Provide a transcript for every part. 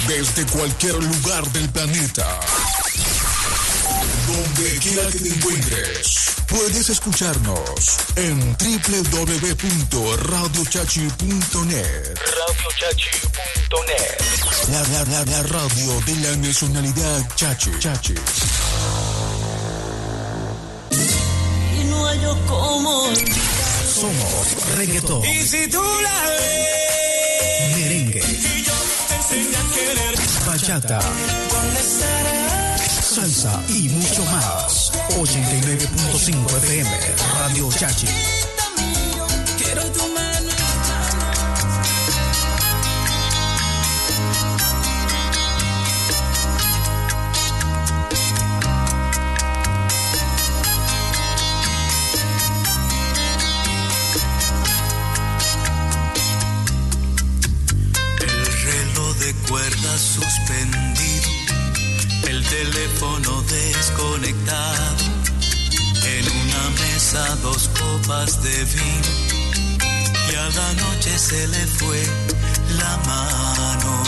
desde cualquier lugar del planeta. Donde quiera que te encuentres, puedes escucharnos en www.radiochachi.net. Radiochachi.net. La radio de la nacionalidad Chachi. Y no hay yo como somos reggaetón. Y si tú la ves, merengue, y yo te enseño a querer, bachata, ¿dónde estarás? salsa y mucho más. 89.5 FM, Radio Chachi. Quiero tu mano. Cuerdas suspendido, el teléfono desconectado, en una mesa 2 copas de vino, y a la noche se le fue la mano.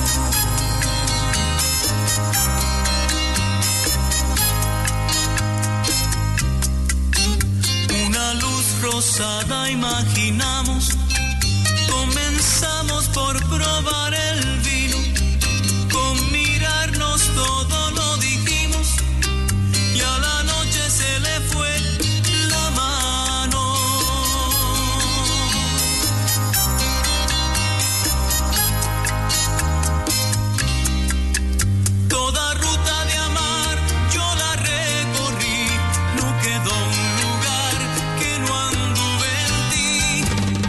Una luz rosada imaginamos, comenzamos por probar el vino, con mirarnos todo lo dijimos, y a la noche se le fue la mano. Toda ruta de amar yo la recorrí, no quedó un lugar que no anduve en ti.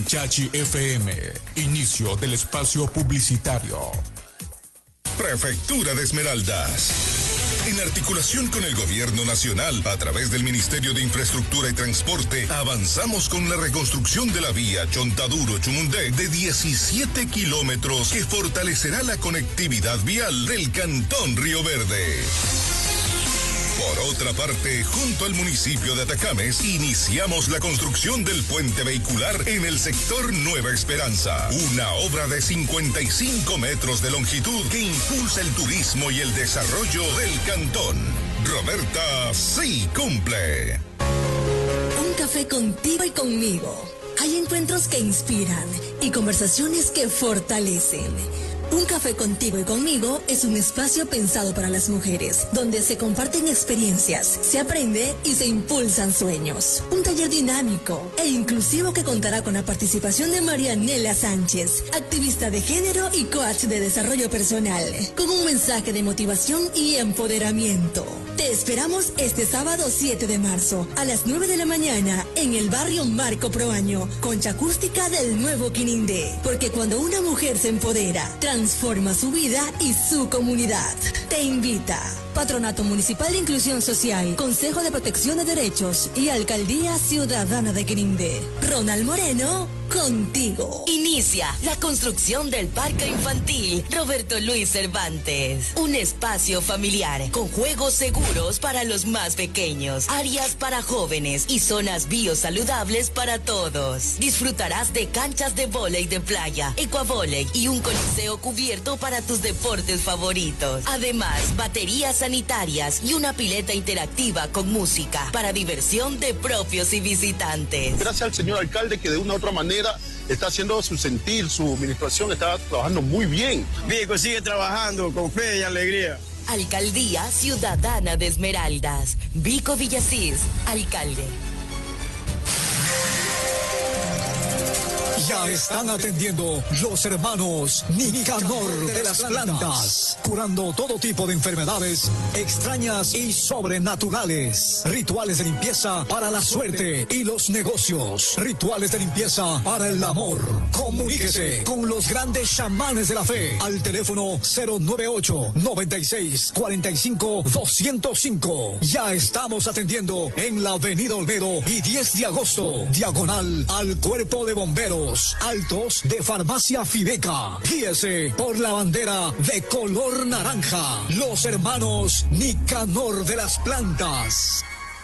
Chachi FM, inicio del espacio publicitario. Prefectura de Esmeraldas. En articulación con el Gobierno Nacional, a través del Ministerio de Infraestructura y Transporte, avanzamos con la reconstrucción de la vía Chontaduro-Chumundé de 17 kilómetros que fortalecerá la conectividad vial del Cantón Río Verde. Por otra parte, junto al municipio de Atacames, iniciamos la construcción del puente vehicular en el sector Nueva Esperanza, una obra de 55 metros de longitud que impulsa el turismo y el desarrollo del cantón. Roberta sí cumple. Un café contigo y conmigo. Hay encuentros que inspiran y conversaciones que fortalecen. Un café contigo y conmigo es un espacio pensado para las mujeres, donde se comparten experiencias, se aprende y se impulsan sueños. Un taller dinámico e inclusivo que contará con la participación de Marianela Sánchez, activista de género y coach de desarrollo personal, con un mensaje de motivación y empoderamiento. Te esperamos este sábado 7 de marzo a las 9 de la mañana en el barrio Marco Proaño, concha acústica del Nuevo Quinindé, porque cuando una mujer se empodera, transforma su vida y su comunidad. Te invita Patronato Municipal de Inclusión Social, Consejo de Protección de Derechos y Alcaldía Ciudadana de Quirindé. Ronald Moreno, contigo. Inicia la construcción del Parque Infantil Roberto Luis Cervantes. Un espacio familiar con juegos seguros para los más pequeños, áreas para jóvenes y zonas biosaludables para todos. Disfrutarás de canchas de vóley de playa, ecuavóley y un coliseo cubierto para tus deportes favoritos. Además, baterías sanitarias y una pileta interactiva con música para diversión de propios y visitantes. Gracias al señor alcalde que de una u otra manera está haciendo su sentir, su administración está trabajando muy bien. Vico sigue trabajando con fe y alegría. Alcaldía Ciudadana de Esmeraldas. Vico Villasís, alcalde. Ya están atendiendo los hermanos Nicanor de las Plantas, curando todo tipo de enfermedades extrañas y sobrenaturales. Rituales de limpieza para la suerte y los negocios. Rituales de limpieza para el amor. Comuníquese con los grandes chamanes de la fe al teléfono 098-9645-205. Ya estamos atendiendo en la Avenida Olmedo y 10 de agosto, diagonal al Cuerpo de Bomberos. Altos de Farmacia Fideca. Guíese por la bandera de color naranja. Los hermanos Nicanor de las Plantas.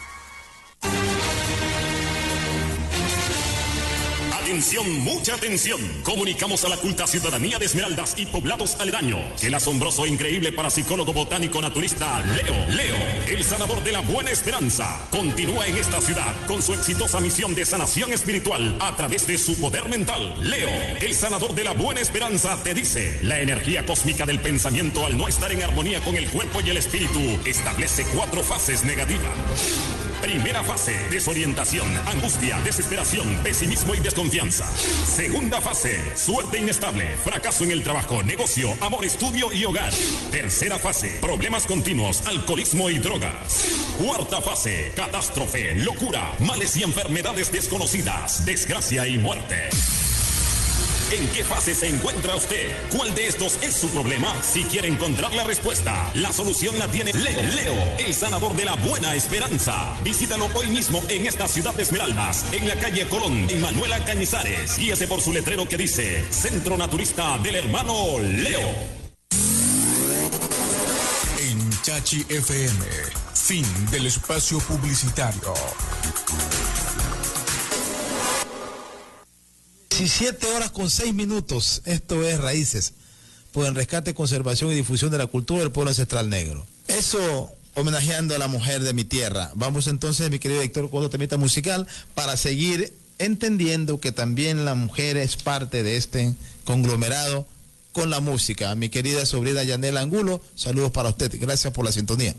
Atención, mucha atención. Comunicamos a la culta ciudadanía de Esmeraldas y poblados aledaños que el asombroso e increíble parapsicólogo botánico naturalista Leo, el sanador de la buena esperanza, continúa en esta ciudad con su exitosa misión de sanación espiritual a través de su poder mental. Leo, el sanador de la buena esperanza, te dice: la energía cósmica del pensamiento, al no estar en armonía con el cuerpo y el espíritu, establece 4 fases negativas. Primera fase: desorientación, angustia, desesperación, pesimismo y desconfianza. Segunda fase: suerte inestable, fracaso en el trabajo, negocio, amor, estudio y hogar. Tercera fase: problemas continuos, alcoholismo y drogas. Cuarta fase: catástrofe, locura, males y enfermedades desconocidas, desgracia y muerte. ¿En qué fase se encuentra usted? ¿Cuál de estos es su problema? Si quiere encontrar la respuesta, la solución la tiene Leo, el sanador de la buena esperanza. Visítalo hoy mismo en esta ciudad de Esmeraldas, en la calle Colón, en Manuela Cañizares. Guíese por su letrero que dice: Centro Naturista del Hermano Leo. En Chachi FM, fin del espacio publicitario. 17 horas con 6 minutos. Esto es Raíces, por el rescate, conservación y difusión de la cultura del pueblo ancestral negro. Eso homenajeando a la mujer de mi tierra. Vamos entonces, mi querido Héctor, con otro temita musical para seguir entendiendo que también la mujer es parte de este conglomerado con la música. Mi querida sobrina Yanela Angulo, saludos para usted. Gracias por la sintonía.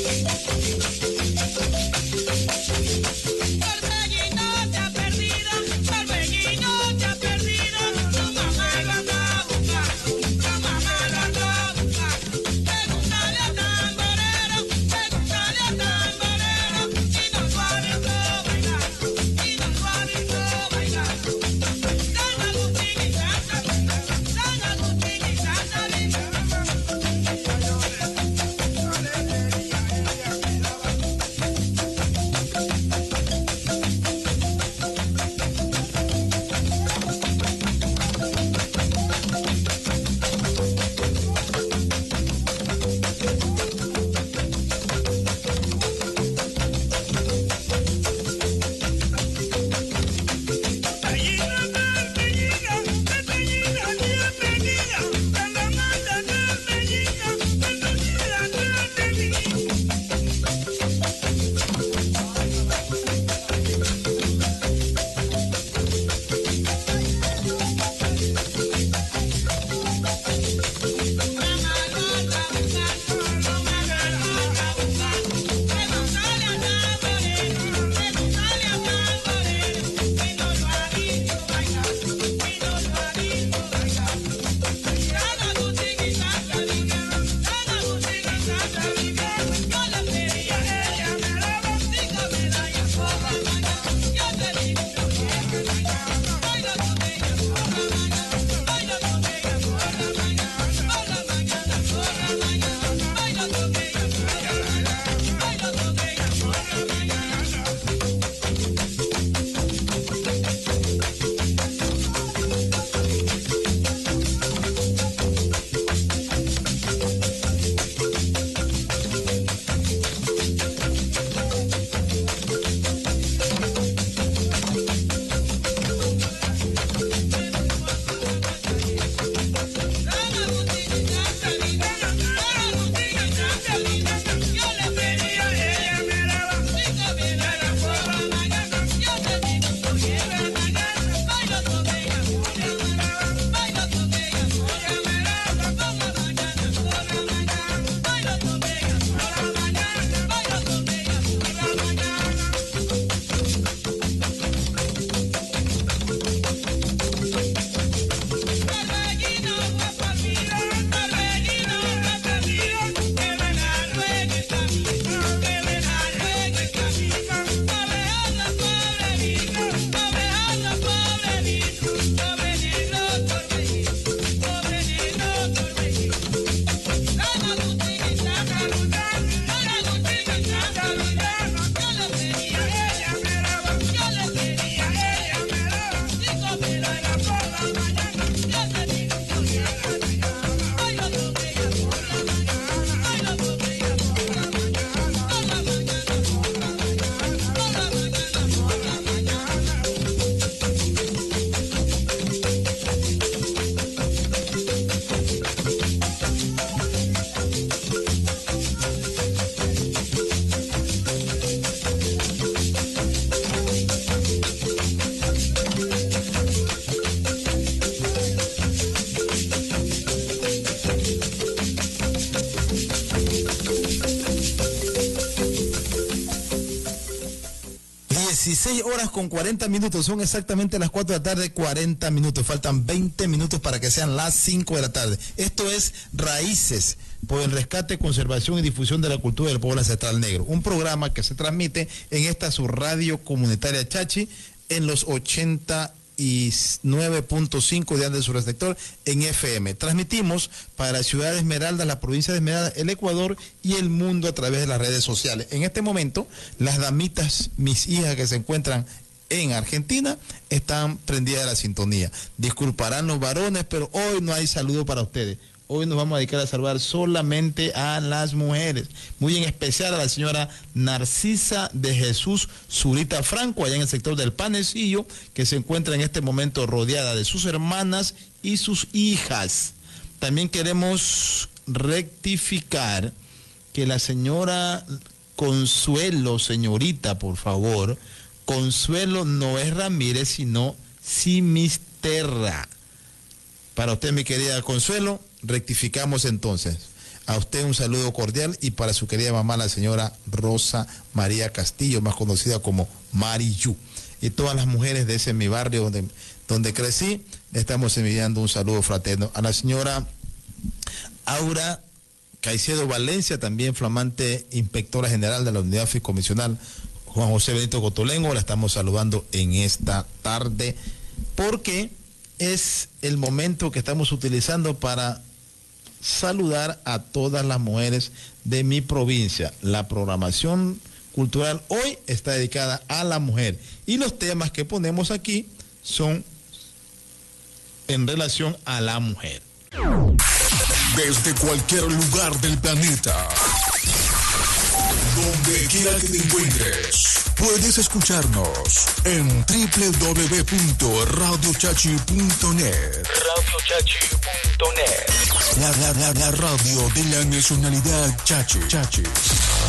16 horas con 40 minutos, son exactamente las 4 de la tarde, 40 minutos, faltan 20 minutos para que sean las 5 de la tarde. Esto es Raíces, por el rescate, conservación y difusión de la cultura del pueblo ancestral negro, un programa que se transmite en esta su radio comunitaria Chachi, en los 89.5 de Andes Sur Sector en FM. Transmitimos para la ciudad de Esmeraldas, la provincia de Esmeraldas, el Ecuador y el mundo a través de las redes sociales. En este momento, las damitas, mis hijas que se encuentran en Argentina, están prendidas de la sintonía. Disculparán los varones, pero hoy no hay saludo para ustedes. Hoy nos vamos a dedicar a saludar solamente a las mujeres, muy en especial a la señora Narcisa de Jesús Zurita Franco, allá en el sector del Panecillo, que se encuentra en este momento rodeada de sus hermanas y sus hijas. También queremos rectificar que la señora Consuelo, señorita, por favor, Consuelo no es Ramírez, sino Simisterra. Para usted, mi querida Consuelo, rectificamos entonces. A usted un saludo cordial y para su querida mamá, la señora Rosa María Castillo, más conocida como Mariyu. Y todas las mujeres de ese mi barrio donde crecí, le estamos enviando un saludo fraterno. A la señora Aura Caicedo Valencia, también flamante inspectora general de la unidad fiscomisional Juan José Benito Cotolengo, la estamos saludando en esta tarde porque es el momento que estamos utilizando para saludar a todas las mujeres de mi provincia. La programación cultural hoy está dedicada a la mujer y los temas que ponemos aquí son en relación a la mujer. Desde cualquier lugar del planeta, donde quiera que te encuentres, puedes escucharnos en www.radiochachi.net. La radio de la nacionalidad Chachi.